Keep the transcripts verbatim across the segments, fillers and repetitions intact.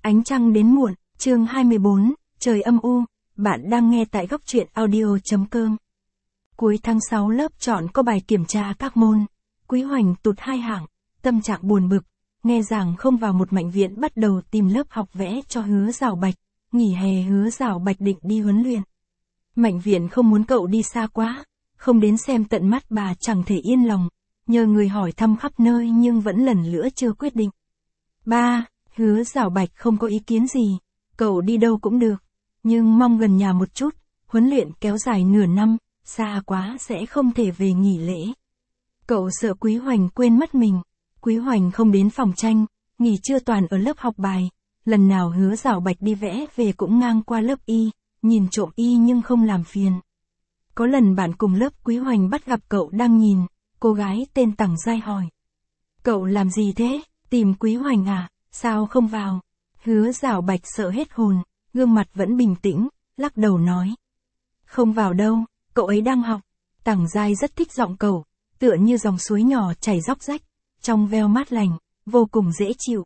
Ánh trăng đến muộn, chương hai mươi bốn, trời âm u, bạn đang nghe tại góc truyện audio.com. Cuối tháng sáu lớp chọn có bài kiểm tra các môn, Quý Hoành tụt hai hạng, tâm trạng buồn bực, nghe giảng không vào một mạnh viện bắt đầu tìm lớp học vẽ cho Hứa Giảo Bạch, nghỉ hè Hứa Giảo Bạch định đi huấn luyện. Mạnh viện không muốn cậu đi xa quá, không đến xem tận mắt bà chẳng thể yên lòng, nhờ người hỏi thăm khắp nơi nhưng vẫn lần nữa chưa quyết định. Ba, Hứa Giảo Bạch không có ý kiến gì, cậu đi đâu cũng được, nhưng mong gần nhà một chút, huấn luyện kéo dài nửa năm, xa quá sẽ không thể về nghỉ lễ. Cậu sợ Quý Hoành quên mất mình, Quý Hoành không đến phòng tranh, nghỉ trưa toàn ở lớp học bài, lần nào Hứa Giảo Bạch đi vẽ về cũng ngang qua lớp y, nhìn trộm y nhưng không làm phiền. Có lần bạn cùng lớp Quý Hoành bắt gặp cậu đang nhìn, cô gái tên Tằng Giai hỏi. Cậu làm gì thế, tìm Quý Hoành à, sao không vào? Hứa Giảo Bạch sợ hết hồn, gương mặt vẫn bình tĩnh, lắc đầu nói. Không vào đâu, cậu ấy đang học. Tằng Giai rất thích giọng cậu, tựa như dòng suối nhỏ chảy róc rách, trong veo mát lành, vô cùng dễ chịu.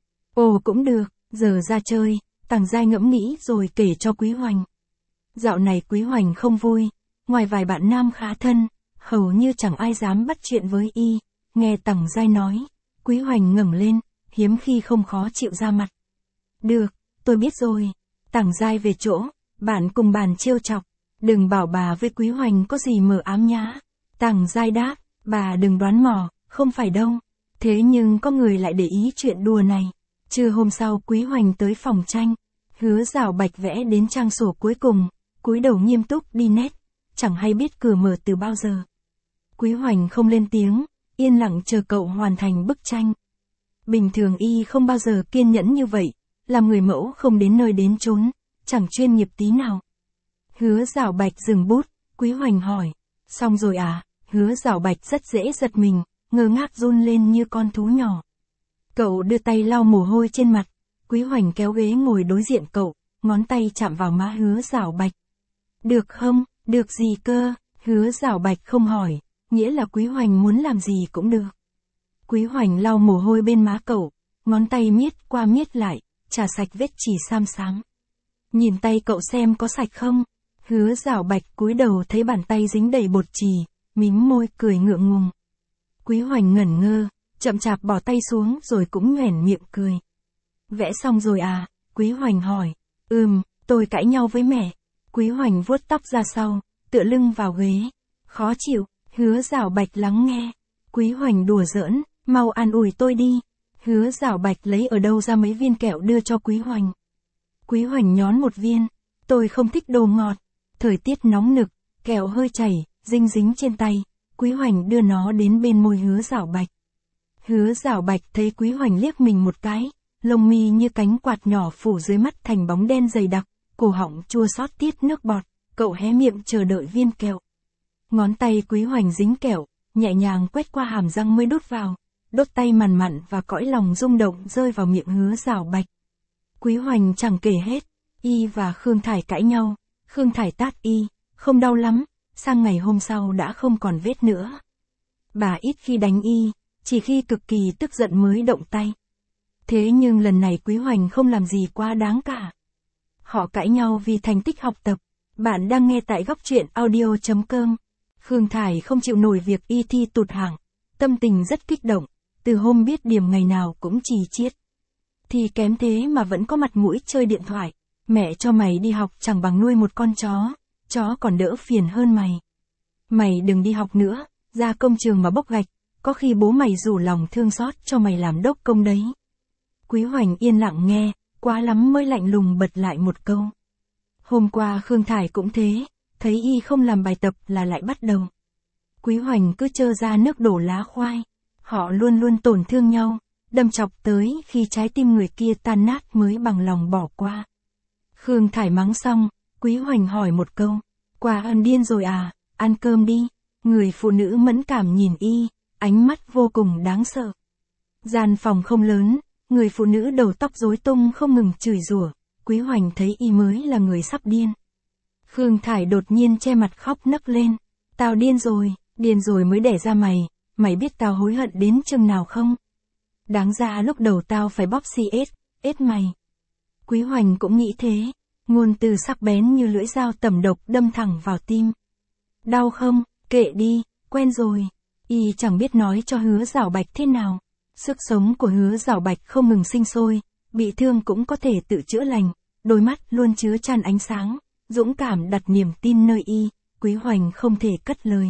Ồ cũng được, giờ ra chơi, Tằng Giai ngẫm nghĩ rồi kể cho Quý Hoành. Dạo này Quý Hoành không vui, ngoài vài bạn nam khá thân, hầu như chẳng ai dám bắt chuyện với y, nghe Tằng Giai nói, Quý Hoành ngẩng lên, hiếm khi không khó chịu ra mặt. Được, tôi biết rồi. Tằng Giai về chỗ, bạn cùng bàn trêu chọc, đừng bảo bà với Quý Hoành có gì mờ ám nhá. Tằng Giai đáp, bà đừng đoán mò, không phải đâu. Thế nhưng có người lại để ý chuyện đùa này. Trưa hôm sau Quý Hoành tới phòng tranh, Hứa Giảo Bạch vẽ đến trang sổ cuối cùng, cúi đầu nghiêm túc đi nét, chẳng hay biết cửa mở từ bao giờ. Quý Hoành không lên tiếng, yên lặng chờ cậu hoàn thành bức tranh. Bình thường y không bao giờ kiên nhẫn như vậy, làm người mẫu không đến nơi đến chốn, chẳng chuyên nghiệp tí nào. Hứa Giảo Bạch dừng bút, Quý Hoành hỏi, xong rồi à? Hứa Giảo Bạch rất dễ giật mình, ngơ ngác run lên như con thú nhỏ. Cậu đưa tay lau mồ hôi trên mặt, Quý Hoành kéo ghế ngồi đối diện cậu, ngón tay chạm vào má Hứa Giảo Bạch. Được không, được gì cơ? Hứa Giảo Bạch không hỏi, nghĩa là Quý Hoành muốn làm gì cũng được. Quý Hoành lau mồ hôi bên má cậu, ngón tay miết qua miết lại, chà sạch vết chì xám xám. Nhìn tay cậu xem có sạch không? Hứa Giảo Bạch cúi đầu thấy bàn tay dính đầy bột chì, mím môi cười ngượng ngùng. Quý Hoành ngẩn ngơ, chậm chạp bỏ tay xuống rồi cũng nhoẻn miệng cười. Vẽ xong rồi à? Quý Hoành hỏi. Ừm, tôi cãi nhau với mẹ. Quý Hoành vuốt tóc ra sau, tựa lưng vào ghế. Khó chịu, Hứa Giảo Bạch lắng nghe. Quý Hoành đùa giỡn, mau an ủi tôi đi. Hứa Giảo Bạch lấy ở đâu ra mấy viên kẹo đưa cho Quý Hoành. Quý Hoành nhón một viên. Tôi không thích đồ ngọt. Thời tiết nóng nực, kẹo hơi chảy, dinh dính trên tay. Quý Hoành đưa nó đến bên môi Hứa Giảo Bạch. Hứa Giảo Bạch thấy Quý Hoành liếc mình một cái, lông mi như cánh quạt nhỏ phủ dưới mắt thành bóng đen dày đặc, cổ họng chua xót tiết nước bọt, cậu hé miệng chờ đợi viên kẹo. Ngón tay Quý Hoành dính kẹo, nhẹ nhàng quét qua hàm răng mới đút vào, đốt tay mằn mặn và cõi lòng rung động rơi vào miệng Hứa Giảo Bạch. Quý Hoành chẳng kể hết, y và Khương Thải cãi nhau, Khương Thải tát y, không đau lắm, sang ngày hôm sau đã không còn vết nữa. Bà ít khi đánh y, chỉ khi cực kỳ tức giận mới động tay. Thế nhưng lần này Quý Hoành không làm gì quá đáng cả. Họ cãi nhau vì thành tích học tập. Bạn đang nghe tại góc truyện audio.com. Khương Thải không chịu nổi việc y thi tụt hạng, tâm tình rất kích động, từ hôm biết điểm ngày nào cũng trì chiết. Thì kém thế mà vẫn có mặt mũi chơi điện thoại, mẹ cho mày đi học chẳng bằng nuôi một con chó, chó còn đỡ phiền hơn mày. Mày đừng đi học nữa, ra công trường mà bốc gạch, có khi bố mày rủ lòng thương xót cho mày làm đốc công đấy. Quý Hoành yên lặng nghe, quá lắm mới lạnh lùng bật lại một câu. Hôm qua Khương Thải cũng thế, thấy y không làm bài tập là lại bắt đầu. Quý Hoành cứ trơ ra nước đổ lá khoai, họ luôn luôn tổn thương nhau, đâm chọc tới khi trái tim người kia tan nát mới bằng lòng bỏ qua. Khương Thải mắng xong, Quý Hoành hỏi một câu, Quả ân điên rồi à, ăn cơm đi. Người phụ nữ mẫn cảm nhìn y, ánh mắt vô cùng đáng sợ. Gian phòng không lớn, người phụ nữ đầu tóc rối tung không ngừng chửi rủa, Quý Hoành thấy y mới là người sắp điên. Khương Thải đột nhiên che mặt khóc nấc lên, tao điên rồi, điên rồi mới đẻ ra mày, mày biết tao hối hận đến chừng nào không? Đáng ra lúc đầu tao phải bóp xì ết, ết mày. Quý Hoành cũng nghĩ thế, ngôn từ sắc bén như lưỡi dao tẩm độc đâm thẳng vào tim. Đau không, kệ đi, quen rồi. Y chẳng biết nói cho Hứa Giảo Bạch thế nào. Sức sống của Hứa Giảo Bạch không ngừng sinh sôi, bị thương cũng có thể tự chữa lành, đôi mắt luôn chứa chan ánh sáng, dũng cảm đặt niềm tin nơi Y, Quý Hoành không thể cất lời.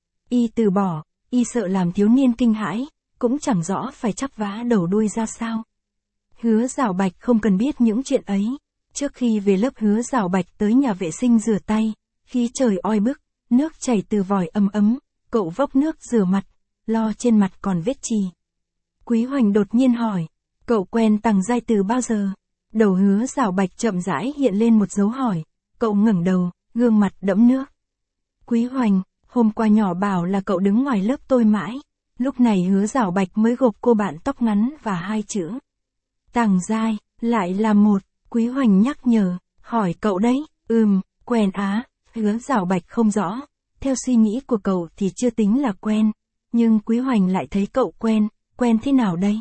Y từ bỏ, Y sợ làm thiếu niên kinh hãi, cũng chẳng rõ phải chắp vá đầu đuôi ra sao. Hứa Giảo Bạch không cần biết những chuyện ấy. Trước khi về lớp Hứa Giảo Bạch tới nhà vệ sinh rửa tay, khi trời oi bức, nước chảy từ vòi ấm ấm, cậu vốc nước rửa mặt, lo trên mặt còn vết chì. Quý Hoành đột nhiên hỏi, cậu quen Tằng Giai từ bao giờ? Đầu Hứa Giảo Bạch chậm rãi hiện lên một dấu hỏi, cậu ngẩng đầu, gương mặt đẫm nước. Quý Hoành, hôm qua nhỏ bảo là cậu đứng ngoài lớp tôi mãi. Lúc này Hứa Giảo Bạch mới gộp cô bạn tóc ngắn và hai chữ. Tằng Giai, lại là một, Quý Hoành nhắc nhở, hỏi cậu đấy, ừm, quen á, Hứa Giảo Bạch không rõ. Theo suy nghĩ của cậu thì chưa tính là quen, nhưng Quý Hoành lại thấy cậu quen, quen thế nào đây?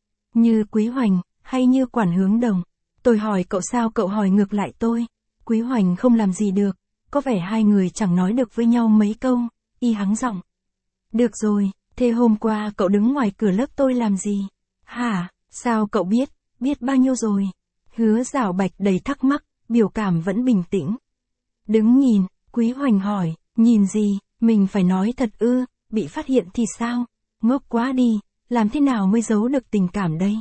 Như Quý Hoành, hay như Quản Hướng Đồng? Tôi hỏi cậu sao cậu hỏi ngược lại tôi? Quý Hoành không làm gì được, có vẻ hai người chẳng nói được với nhau mấy câu, Y hắng giọng. Được rồi, thế hôm qua cậu đứng ngoài cửa lớp tôi làm gì? Hả, sao cậu biết, biết bao nhiêu rồi? Hứa Giảo Bạch đầy thắc mắc, biểu cảm vẫn bình tĩnh. Đứng nhìn, Quý Hoành hỏi, nhìn gì, mình phải nói thật ư, bị phát hiện thì sao? Ngốc quá đi, làm thế nào mới giấu được tình cảm đây?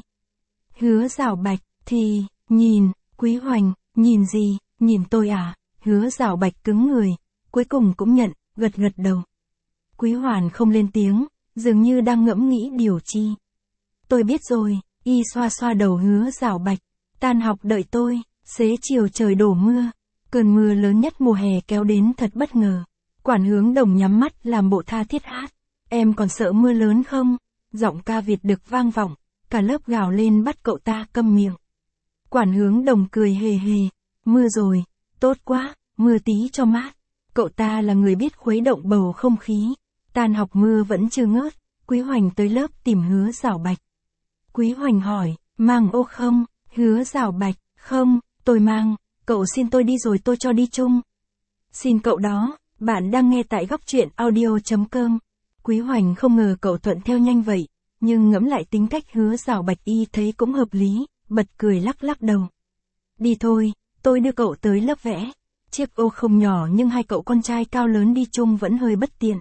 Hứa Giảo Bạch, thì, nhìn, Quý Hoành, nhìn gì, nhìn tôi à? Hứa Giảo Bạch cứng người, cuối cùng cũng nhận, gật gật đầu. Quý Hoành không lên tiếng, dường như đang ngẫm nghĩ điều chi. Tôi biết rồi, Y xoa xoa đầu Hứa Giảo Bạch, tan học đợi tôi, xế chiều trời đổ mưa. Cơn mưa lớn nhất mùa hè kéo đến thật bất ngờ. Quản Hướng Đồng nhắm mắt làm bộ tha thiết hát. Em còn sợ mưa lớn không? Giọng ca Việt được vang vọng, cả lớp gào lên bắt cậu ta câm miệng. Quản Hướng Đồng cười hề hề. Mưa rồi, tốt quá, mưa tí cho mát. Cậu ta là người biết khuấy động bầu không khí. Tan học mưa vẫn chưa ngớt, Quý Hoành tới lớp tìm Hứa Giảo Bạch. Quý Hoành hỏi, mang ô không? Hứa Giảo Bạch, không, tôi mang. Cậu xin tôi đi rồi tôi cho đi chung. Xin cậu đó, bạn đang nghe tại góc truyện audio chấm com. Quý Hoành không ngờ cậu thuận theo nhanh vậy, nhưng ngẫm lại tính cách Hứa Giảo Bạch Y thấy cũng hợp lý, bật cười lắc lắc đầu. Đi thôi, tôi đưa cậu tới lớp vẽ. Chiếc ô không nhỏ nhưng hai cậu con trai cao lớn đi chung vẫn hơi bất tiện.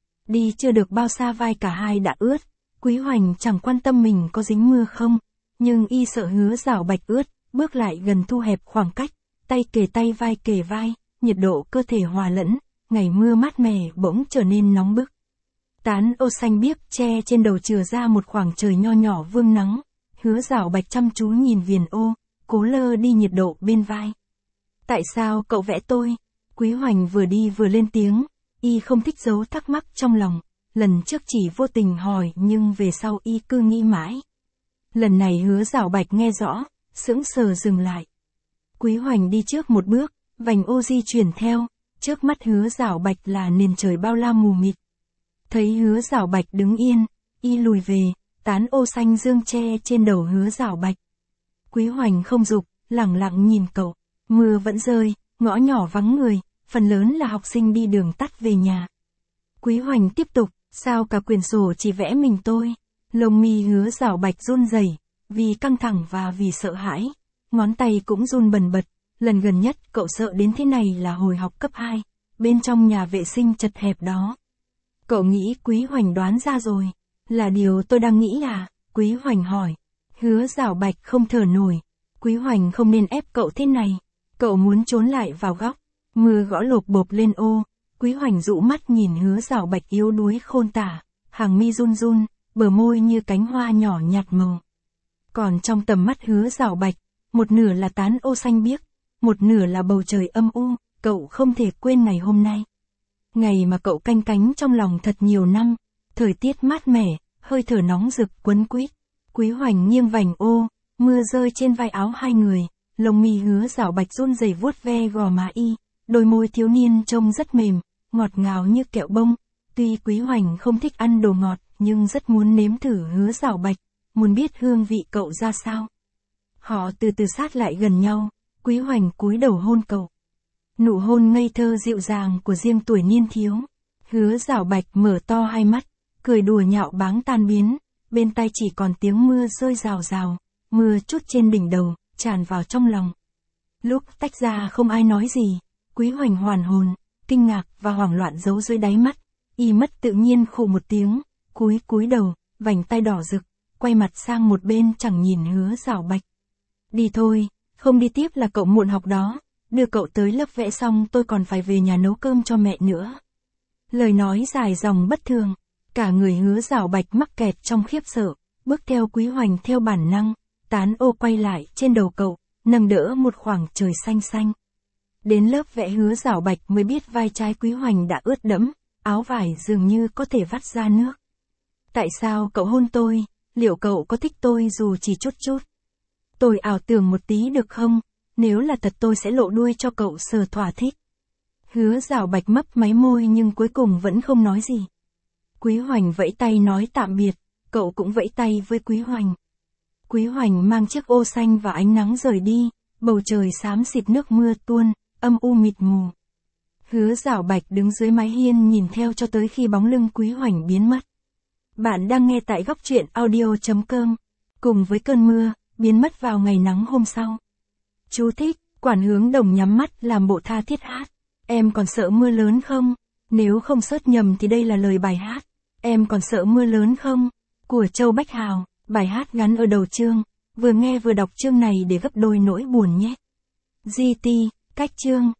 Đi chưa được bao xa vai cả hai đã ướt, Quý Hoành chẳng quan tâm mình có dính mưa không, nhưng Y sợ Hứa Giảo Bạch ướt, bước lại gần thu hẹp khoảng cách. Tay kề tay vai kề vai, nhiệt độ cơ thể hòa lẫn, ngày mưa mát mẻ bỗng trở nên nóng bức. Tán ô xanh biếc che trên đầu chừa ra một khoảng trời nho nhỏ vương nắng. Hứa Giảo Bạch chăm chú nhìn viền ô, cố lơ đi nhiệt độ bên vai. Tại sao cậu vẽ tôi? Quý Hoành vừa đi vừa lên tiếng, Y không thích giấu thắc mắc trong lòng. Lần trước chỉ vô tình hỏi nhưng về sau Y cứ nghĩ mãi. Lần này Hứa Giảo Bạch nghe rõ, sững sờ dừng lại. Quý Hoành đi trước một bước, vành ô di chuyển theo, trước mắt Hứa Giảo Bạch là nền trời bao la mù mịt. Thấy Hứa Giảo Bạch đứng yên, Y lùi về, tán ô xanh dương che trên đầu Hứa Giảo Bạch. Quý Hoành không giục, lẳng lặng nhìn cậu, mưa vẫn rơi, ngõ nhỏ vắng người, phần lớn là học sinh đi đường tắt về nhà. Quý Hoành tiếp tục, sao cả quyển sổ chỉ vẽ mình tôi? Lông mi Hứa Giảo Bạch run rẩy, vì căng thẳng và vì sợ hãi. Ngón tay cũng run bần bật, lần gần nhất cậu sợ đến thế này là hồi học cấp hai, bên trong nhà vệ sinh chật hẹp đó. Cậu nghĩ Quý Hoành đoán ra rồi, là điều tôi đang nghĩ à? Quý Hoành hỏi. Hứa Giảo Bạch không thở nổi, Quý Hoành không nên ép cậu thế này, cậu muốn trốn lại vào góc, mưa gõ lộp bộp lên ô, Quý Hoành dụ mắt nhìn Hứa Giảo Bạch yếu đuối khôn tả, hàng mi run run, bờ môi như cánh hoa nhỏ nhạt màu. Còn trong tầm mắt Hứa Giảo Bạch, một nửa là tán ô xanh biếc, một nửa là bầu trời âm u, cậu không thể quên ngày hôm nay. Ngày mà cậu canh cánh trong lòng thật nhiều năm, thời tiết mát mẻ, hơi thở nóng rực quấn quýt. Quý Hoành nghiêng vành ô, mưa rơi trên vai áo hai người, lông mi Hứa Giảo Bạch run rẩy vuốt ve gò má Y, đôi môi thiếu niên trông rất mềm, ngọt ngào như kẹo bông. Tuy Quý Hoành không thích ăn đồ ngọt, nhưng rất muốn nếm thử Hứa Giảo Bạch, muốn biết hương vị cậu ra sao. Họ từ từ sát lại gần nhau, Quý Hoành cúi đầu hôn cậu. Nụ hôn ngây thơ dịu dàng của riêng tuổi niên thiếu. Hứa Giảo Bạch mở to hai mắt, cười đùa nhạo báng tan biến, bên tai chỉ còn tiếng mưa rơi rào rào, mưa chút trên đỉnh đầu, tràn vào trong lòng. Lúc tách ra không ai nói gì, Quý Hoành hoàn hồn, kinh ngạc và hoảng loạn giấu dưới đáy mắt, y mất tự nhiên khụ một tiếng, cúi cúi đầu, vành tay đỏ rực, quay mặt sang một bên chẳng nhìn Hứa Giảo Bạch. Đi thôi, không đi tiếp là cậu muộn học đó, đưa cậu tới lớp vẽ xong tôi còn phải về nhà nấu cơm cho mẹ nữa. Lời nói dài dòng bất thường, cả người Hứa Giảo Bạch mắc kẹt trong khiếp sợ, bước theo Quý Hoành theo bản năng, tán ô quay lại trên đầu cậu, nâng đỡ một khoảng trời xanh xanh. Đến lớp vẽ Hứa Giảo Bạch mới biết vai trái Quý Hoành đã ướt đẫm, áo vải dường như có thể vắt ra nước. Tại sao cậu hôn tôi, liệu cậu có thích tôi dù chỉ chút chút? Tôi ảo tưởng một tí được không, nếu là thật tôi sẽ lộ đuôi cho cậu sờ thỏa thích. Hứa Giảo Bạch mấp máy môi nhưng cuối cùng vẫn không nói gì. Quý Hoành vẫy tay nói tạm biệt, cậu cũng vẫy tay với Quý Hoành. Quý Hoành mang chiếc ô xanh và ánh nắng rời đi, bầu trời xám xịt nước mưa tuôn, âm u mịt mù. Hứa Giảo Bạch đứng dưới mái hiên nhìn theo cho tới khi bóng lưng Quý Hoành biến mất. Bạn đang nghe tại góc truyện audio chấm com. Cùng với cơn mưa, biến mất vào ngày nắng hôm sau. Chú thích, Quản Hướng Đồng nhắm mắt làm bộ tha thiết hát. Em còn sợ mưa lớn không? Nếu không sớt nhầm thì đây là lời bài hát. Em còn sợ mưa lớn không? Của Châu Bách Hào, bài hát gắn ở đầu chương. Vừa nghe vừa đọc chương này để gấp đôi nỗi buồn nhé. giê tê, cách chương.